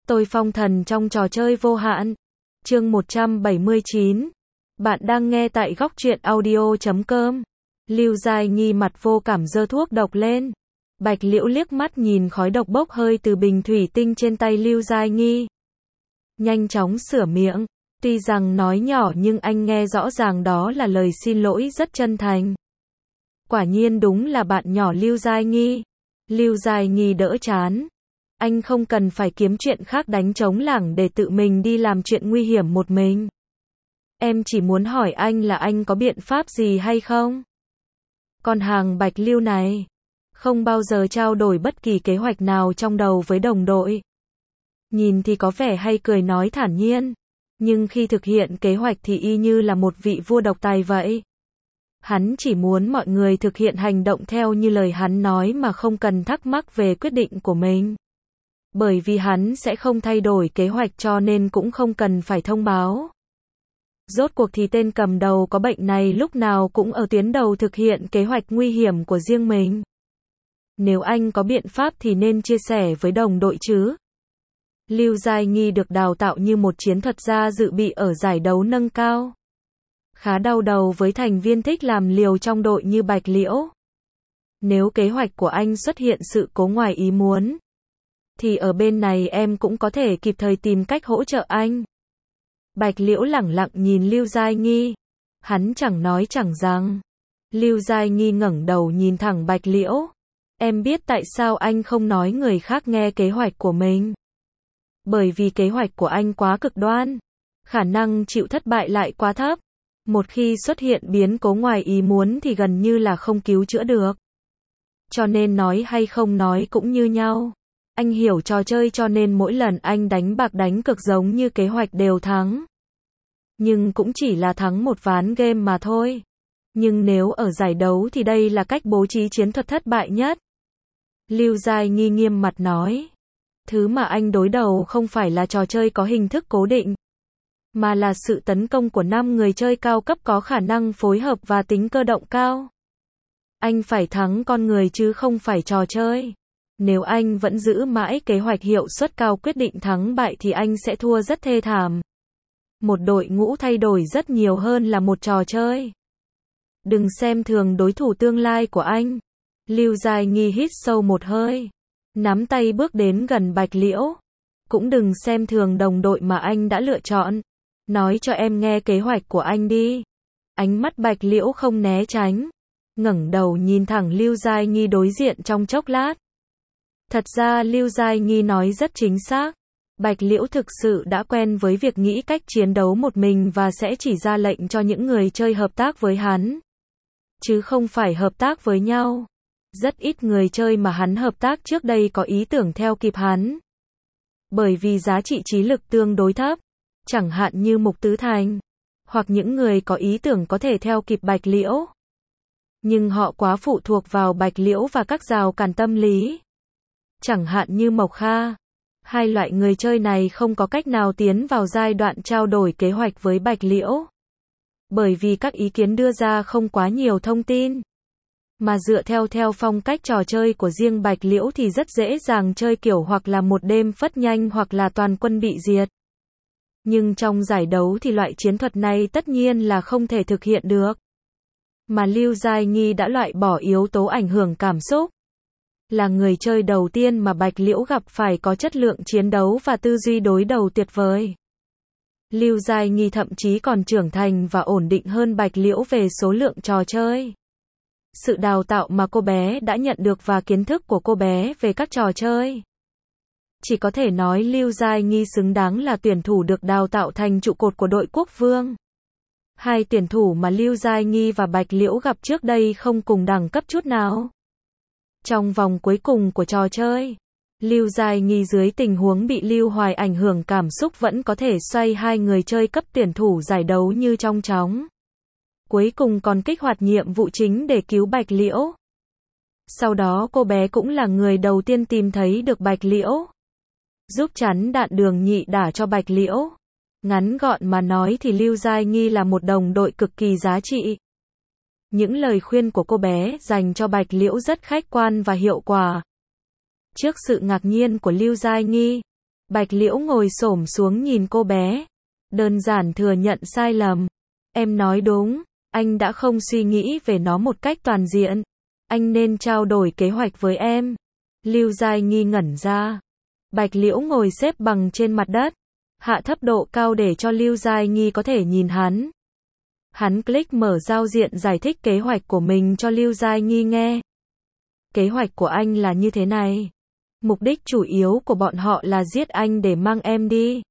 Tôi phong thần trong trò chơi vô hạn. Chương 179. Bạn đang nghe tại góc truyện audio.com. Lưu Giai Nghi mặt vô cảm giơ thuốc độc lên. Bạch Liễu liếc mắt nhìn khói độc bốc hơi từ bình thủy tinh trên tay Lưu Giai Nghi. Nhanh chóng sửa miệng. Tuy rằng nói nhỏ nhưng anh nghe rõ ràng đó là lời xin lỗi rất chân thành. Quả nhiên đúng là bạn nhỏ Lưu Giai Nghi. Lưu Giai Nghi đỡ chán. Anh không cần phải kiếm chuyện khác đánh trống lảng để tự mình đi làm chuyện nguy hiểm một mình. Em chỉ muốn hỏi anh là anh có biện pháp gì hay không? Con hàng Bạch Lưu này không bao giờ trao đổi bất kỳ kế hoạch nào trong đầu với đồng đội. Nhìn thì có vẻ hay cười nói thản nhiên, nhưng khi thực hiện kế hoạch thì y như là một vị vua độc tài vậy. Hắn chỉ muốn mọi người thực hiện hành động theo như lời hắn nói mà không cần thắc mắc về quyết định của mình. Bởi vì hắn sẽ không thay đổi kế hoạch cho nên cũng không cần phải thông báo. Rốt cuộc thì tên cầm đầu có bệnh này lúc nào cũng ở tuyến đầu thực hiện kế hoạch nguy hiểm của riêng mình. Nếu anh có biện pháp thì nên chia sẻ với đồng đội chứ. Lưu Giai Nghi được đào tạo như một chiến thuật gia dự bị ở giải đấu nâng cao. Khá đau đầu với thành viên thích làm liều trong đội như Bạch Liễu. Nếu kế hoạch của anh xuất hiện sự cố ngoài ý muốn, thì ở bên này em cũng có thể kịp thời tìm cách hỗ trợ anh. Bạch Liễu lẳng lặng nhìn Lưu Giai Nghi. Hắn chẳng nói chẳng rằng. Lưu Giai Nghi ngẩng đầu nhìn thẳng Bạch Liễu. Em biết tại sao anh không nói người khác nghe kế hoạch của mình. Bởi vì kế hoạch của anh quá cực đoan. Khả năng chịu thất bại lại quá thấp. Một khi xuất hiện biến cố ngoài ý muốn thì gần như là không cứu chữa được. Cho nên nói hay không nói cũng như nhau. Anh hiểu trò chơi cho nên mỗi lần anh đánh bạc đánh cược giống như kế hoạch đều thắng. Nhưng cũng chỉ là thắng một ván game mà thôi. Nhưng nếu ở giải đấu thì đây là cách bố trí chiến thuật thất bại nhất. Lưu Giai Nghi nghiêm mặt nói. Thứ mà anh đối đầu không phải là trò chơi có hình thức cố định, mà là sự tấn công của 5 người chơi cao cấp có khả năng phối hợp và tính cơ động cao. Anh phải thắng con người chứ không phải trò chơi. Nếu anh vẫn giữ mãi kế hoạch hiệu suất cao quyết định thắng bại thì anh sẽ thua rất thê thảm. Một đội ngũ thay đổi rất nhiều hơn là một trò chơi. Đừng xem thường đối thủ tương lai của anh. Lưu Giai Nghi hít sâu một hơi, nắm tay bước đến gần Bạch Liễu. Cũng đừng xem thường đồng đội mà anh đã lựa chọn. Nói cho em nghe kế hoạch của anh đi. Ánh mắt Bạch Liễu không né tránh, ngẩng đầu nhìn thẳng Lưu Giai Nghi đối diện trong chốc lát. Thật ra Lưu Giai Nghi nói rất chính xác. Bạch Liễu thực sự đã quen với việc nghĩ cách chiến đấu một mình và sẽ chỉ ra lệnh cho những người chơi hợp tác với hắn, chứ không phải hợp tác với nhau. Rất ít người chơi mà hắn hợp tác trước đây có ý tưởng theo kịp hắn. Bởi vì giá trị trí lực tương đối thấp, chẳng hạn như Mục Tứ Thành, hoặc những người có ý tưởng có thể theo kịp Bạch Liễu. Nhưng họ quá phụ thuộc vào Bạch Liễu và các rào cản tâm lý. Chẳng hạn như Mộc Kha. Hai loại người chơi này không có cách nào tiến vào giai đoạn trao đổi kế hoạch với Bạch Liễu. Bởi vì các ý kiến đưa ra không quá nhiều thông tin. Mà dựa theo phong cách trò chơi của riêng Bạch Liễu thì rất dễ dàng chơi kiểu hoặc là một đêm phất nhanh hoặc là toàn quân bị diệt. Nhưng trong giải đấu thì loại chiến thuật này tất nhiên là không thể thực hiện được. Mà Lưu Giai Nghi đã loại bỏ yếu tố ảnh hưởng cảm xúc. Là người chơi đầu tiên mà Bạch Liễu gặp phải có chất lượng chiến đấu và tư duy đối đầu tuyệt vời. Lưu Giai Nghi thậm chí còn trưởng thành và ổn định hơn Bạch Liễu về số lượng trò chơi. Sự đào tạo mà cô bé đã nhận được và kiến thức của cô bé về các trò chơi. Chỉ có thể nói Lưu Giai Nghi xứng đáng là tuyển thủ được đào tạo thành trụ cột của đội Quốc Vương. Hai tuyển thủ mà Lưu Giai Nghi và Bạch Liễu gặp trước đây không cùng đẳng cấp chút nào. Trong vòng cuối cùng của trò chơi, Lưu Giai Nghi dưới tình huống bị Lưu Hoài ảnh hưởng cảm xúc vẫn có thể xoay hai người chơi cấp tuyển thủ giải đấu như trong chóng. Cuối cùng còn kích hoạt nhiệm vụ chính để cứu Bạch Liễu. Sau đó cô bé cũng là người đầu tiên tìm thấy được Bạch Liễu, giúp chắn đạn đường nhị đả cho Bạch Liễu. Ngắn gọn mà nói thì Lưu Giai Nghi là một đồng đội cực kỳ giá trị. Những lời khuyên của cô bé dành cho Bạch Liễu rất khách quan và hiệu quả. Trước sự ngạc nhiên của Lưu Giai Nghi, Bạch Liễu ngồi xổm xuống nhìn cô bé. Đơn giản thừa nhận sai lầm. Em nói đúng, anh đã không suy nghĩ về nó một cách toàn diện. Anh nên trao đổi kế hoạch với em. Lưu Giai Nghi ngẩn ra. Bạch Liễu ngồi xếp bằng trên mặt đất, hạ thấp độ cao để cho Lưu Giai Nghi có thể nhìn hắn. Hắn click mở giao diện giải thích kế hoạch của mình cho Lưu Giai Nghi nghe. Kế hoạch của anh là như thế này. Mục đích chủ yếu của bọn họ là giết anh để mang em đi.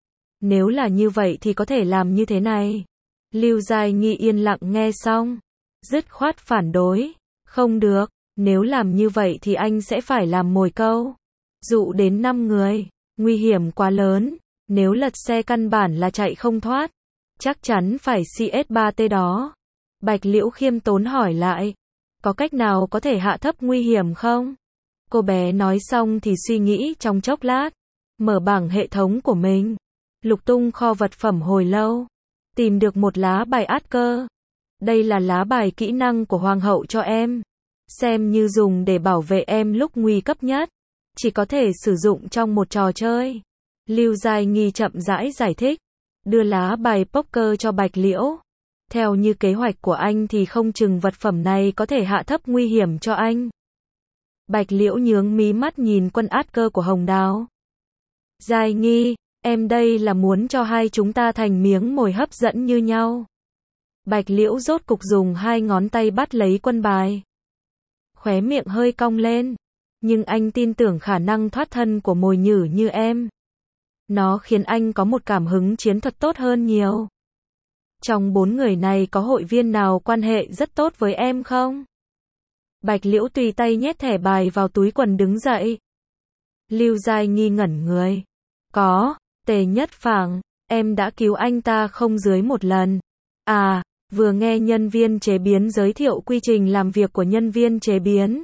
Nếu là như vậy thì có thể làm như thế này. Lưu Giai Nghi yên lặng nghe xong, dứt khoát phản đối. Không được, nếu làm như vậy thì anh sẽ phải làm mồi câu. Dụ đến 5 người, nguy hiểm quá lớn, nếu lật xe căn bản là chạy không thoát. Chắc chắn phải CS3T đó. Bạch Liễu khiêm tốn hỏi lại. Có cách nào có thể hạ thấp nguy hiểm không? Cô bé nói xong thì suy nghĩ trong chốc lát. Mở bảng hệ thống của mình. Lục tung kho vật phẩm hồi lâu. Tìm được một lá bài át cơ. Đây là lá bài kỹ năng của Hoàng hậu cho em. Xem như dùng để bảo vệ em lúc nguy cấp nhất. Chỉ có thể sử dụng trong một trò chơi. Lưu Giai Nghi chậm rãi giải thích. Đưa lá bài poker cho Bạch Liễu. Theo như kế hoạch của anh thì không chừng vật phẩm này có thể hạ thấp nguy hiểm cho anh. Bạch Liễu nhướng mí mắt nhìn quân át cơ của Hồng Đào. Giai Nghi, em đây là muốn cho hai chúng ta thành miếng mồi hấp dẫn như nhau. Bạch Liễu rốt cục dùng hai ngón tay bắt lấy quân bài. Khóe miệng hơi cong lên. Nhưng anh tin tưởng khả năng thoát thân của mồi nhử như em. Nó khiến anh có một cảm hứng chiến thuật tốt hơn nhiều. Trong 4 người này có hội viên nào quan hệ rất tốt với em không? Bạch Liễu tùy tay nhét thẻ bài vào túi quần đứng dậy. Lưu Giai Nghi ngẩn người. Có, Tề Nhất Phảng, em đã cứu anh ta không dưới một lần. À, vừa nghe nhân viên chế biến giới thiệu quy trình làm việc của nhân viên chế biến.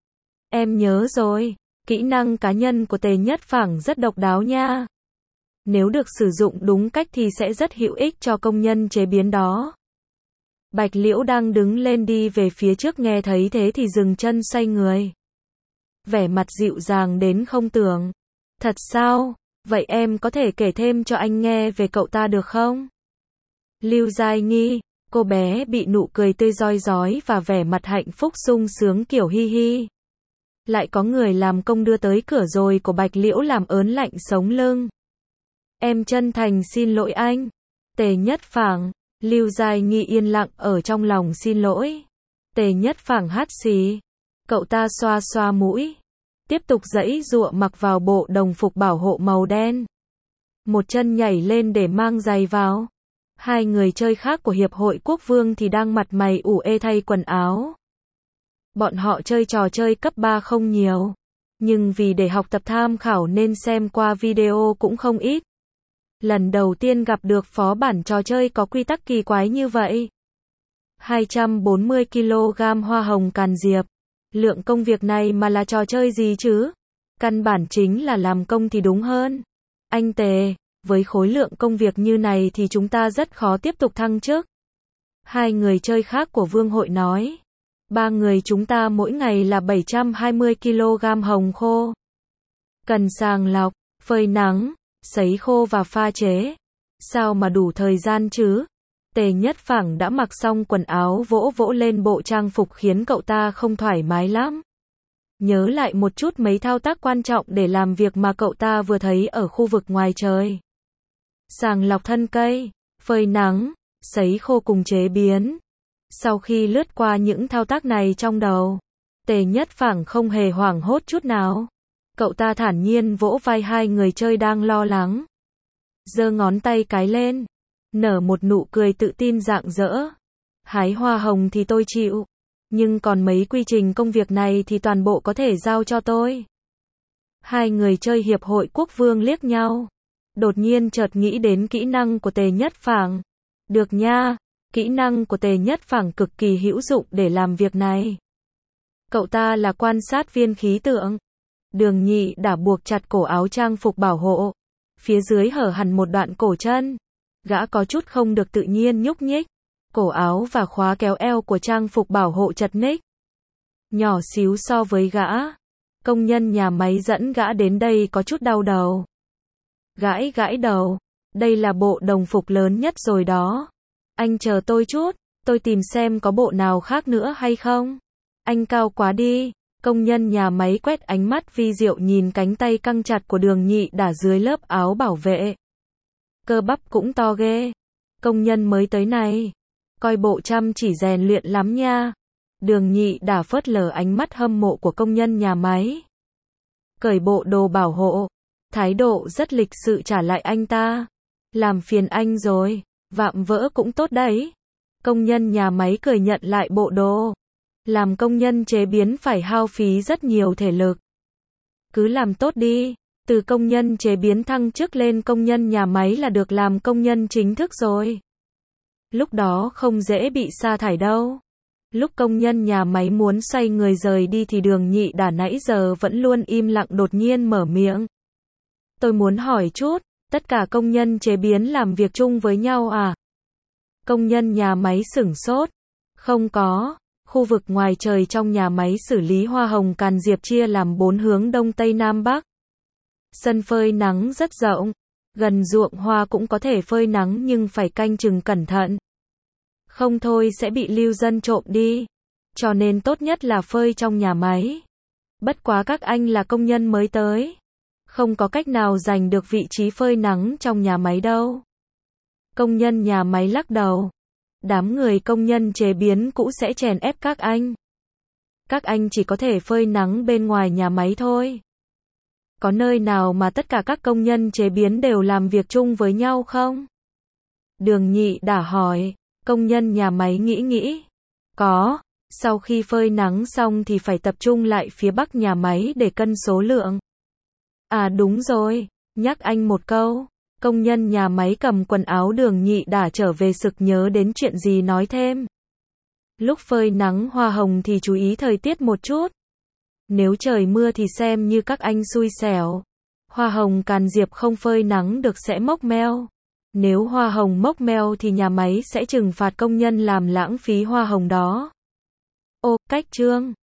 Em nhớ rồi, kỹ năng cá nhân của Tề Nhất Phảng rất độc đáo nha. Nếu được sử dụng đúng cách thì sẽ rất hữu ích cho công nhân chế biến đó. Bạch Liễu đang đứng lên đi về phía trước nghe thấy thế thì dừng chân xoay người. Vẻ mặt dịu dàng đến không tưởng. Thật sao? Vậy em có thể kể thêm cho anh nghe về cậu ta được không? Lưu Giai Nghi, cô bé bị nụ cười tươi rói rói và vẻ mặt hạnh phúc sung sướng kiểu hi hi. Lại có người làm công đưa tới cửa rồi của Bạch Liễu làm ớn lạnh sống lưng. Em chân thành xin lỗi anh. Tề Nhất Phảng, Lưu Giai Nghi yên lặng ở trong lòng xin lỗi. Tề Nhất Phảng hắt xì. Cậu ta xoa xoa mũi. Tiếp tục giãy giụa mặc vào bộ đồng phục bảo hộ màu đen. Một chân nhảy lên để mang giày vào. Hai người chơi khác của Hiệp hội Quốc Vương thì đang mặt mày ủ ê thay quần áo. Bọn họ chơi trò chơi cấp 3 không nhiều. Nhưng vì để học tập tham khảo nên xem qua video cũng không ít. Lần đầu tiên gặp được phó bản trò chơi có quy tắc kỳ quái như vậy. 240 kg hoa hồng càn diệp. Lượng công việc này mà là trò chơi gì chứ? Căn bản chính là làm công thì đúng hơn. Anh Tề, với khối lượng công việc như này thì chúng ta rất khó tiếp tục thăng chức. Hai người chơi khác của Vương hội nói. Ba người chúng ta mỗi ngày là 720 kg hồng khô. Cần sàng lọc, phơi nắng, sấy khô và pha chế. Sao mà đủ thời gian chứ? Tề Nhất Phảng đã mặc xong quần áo vỗ vỗ lên bộ trang phục khiến cậu ta không thoải mái lắm. Nhớ lại một chút mấy thao tác quan trọng để làm việc mà cậu ta vừa thấy ở khu vực ngoài trời. Sàng lọc thân cây, phơi nắng, sấy khô cùng chế biến. Sau khi lướt qua những thao tác này trong đầu, Tề Nhất Phảng không hề hoảng hốt chút nào. Cậu ta thản nhiên vỗ vai hai người chơi đang lo lắng. Giơ ngón tay cái lên, nở một nụ cười tự tin rạng rỡ. Hái hoa hồng thì tôi chịu, nhưng còn mấy quy trình công việc này thì toàn bộ có thể giao cho tôi. Hai người chơi Hiệp hội Quốc Vương liếc nhau. Đột nhiên chợt nghĩ đến kỹ năng của Tề Nhất Phảng. Được nha, kỹ năng của Tề Nhất Phảng cực kỳ hữu dụng để làm việc này. Cậu ta là quan sát viên khí tượng. Đường Nhị đã buộc chặt cổ áo trang phục bảo hộ. Phía dưới hở hẳn một đoạn cổ chân. Gã có chút không được tự nhiên nhúc nhích. Cổ áo và khóa kéo eo của trang phục bảo hộ chật ních. Nhỏ xíu so với gã. Công nhân nhà máy dẫn gã đến đây có chút đau đầu. Gãi gãi đầu. Đây là bộ đồng phục lớn nhất rồi đó. Anh chờ tôi chút, tôi tìm xem có bộ nào khác nữa hay không. Anh cao quá đi. Công nhân nhà máy quét ánh mắt vi diệu nhìn cánh tay căng chặt của Đường Nhị Đả dưới lớp áo bảo vệ. Cơ bắp cũng to ghê. Công nhân mới tới này, coi bộ chăm chỉ rèn luyện lắm nha. Đường Nhị Đả phớt lờ ánh mắt hâm mộ của công nhân nhà máy. Cởi bộ đồ bảo hộ, thái độ rất lịch sự trả lại anh ta. Làm phiền anh rồi, vạm vỡ cũng tốt đấy. Công nhân nhà máy cười nhận lại bộ đồ. Làm công nhân chế biến phải hao phí rất nhiều thể lực. Cứ làm tốt đi, từ công nhân chế biến thăng chức lên công nhân nhà máy là được làm công nhân chính thức rồi. Lúc đó không dễ bị sa thải đâu. Lúc công nhân nhà máy muốn xoay người rời đi thì Đường Nhị Đả nãy giờ vẫn luôn im lặng đột nhiên mở miệng. Tôi muốn hỏi chút, tất cả công nhân chế biến làm việc chung với nhau à? Công nhân nhà máy sửng sốt. Không có. Khu vực ngoài trời trong nhà máy xử lý hoa hồng Càn Diệp chia làm 4 hướng đông tây nam bắc. Sân phơi nắng rất rộng. Gần ruộng hoa cũng có thể phơi nắng nhưng phải canh chừng cẩn thận. Không thôi sẽ bị lưu dân trộm đi. Cho nên tốt nhất là phơi trong nhà máy. Bất quá các anh là công nhân mới tới. Không có cách nào giành được vị trí phơi nắng trong nhà máy đâu. Công nhân nhà máy lắc đầu. Đám người công nhân chế biến cũ sẽ chèn ép các anh. Các anh chỉ có thể phơi nắng bên ngoài nhà máy thôi. Có nơi nào mà tất cả các công nhân chế biến đều làm việc chung với nhau không? Đường Nhị Đả hỏi. Công nhân nhà máy nghĩ. Có, sau khi phơi nắng xong thì phải tập trung lại phía bắc nhà máy để cân số lượng. À đúng rồi, nhắc anh một câu. Công nhân nhà máy cầm quần áo Đường Nhị Đả trở về sực nhớ đến chuyện gì nói thêm. Lúc phơi nắng hoa hồng thì chú ý thời tiết một chút. Nếu trời mưa thì xem như các anh xui xẻo. Hoa hồng Càn Diệp không phơi nắng được sẽ mốc meo. Nếu hoa hồng mốc meo thì nhà máy sẽ trừng phạt công nhân làm lãng phí hoa hồng đó. Ô, cách chương.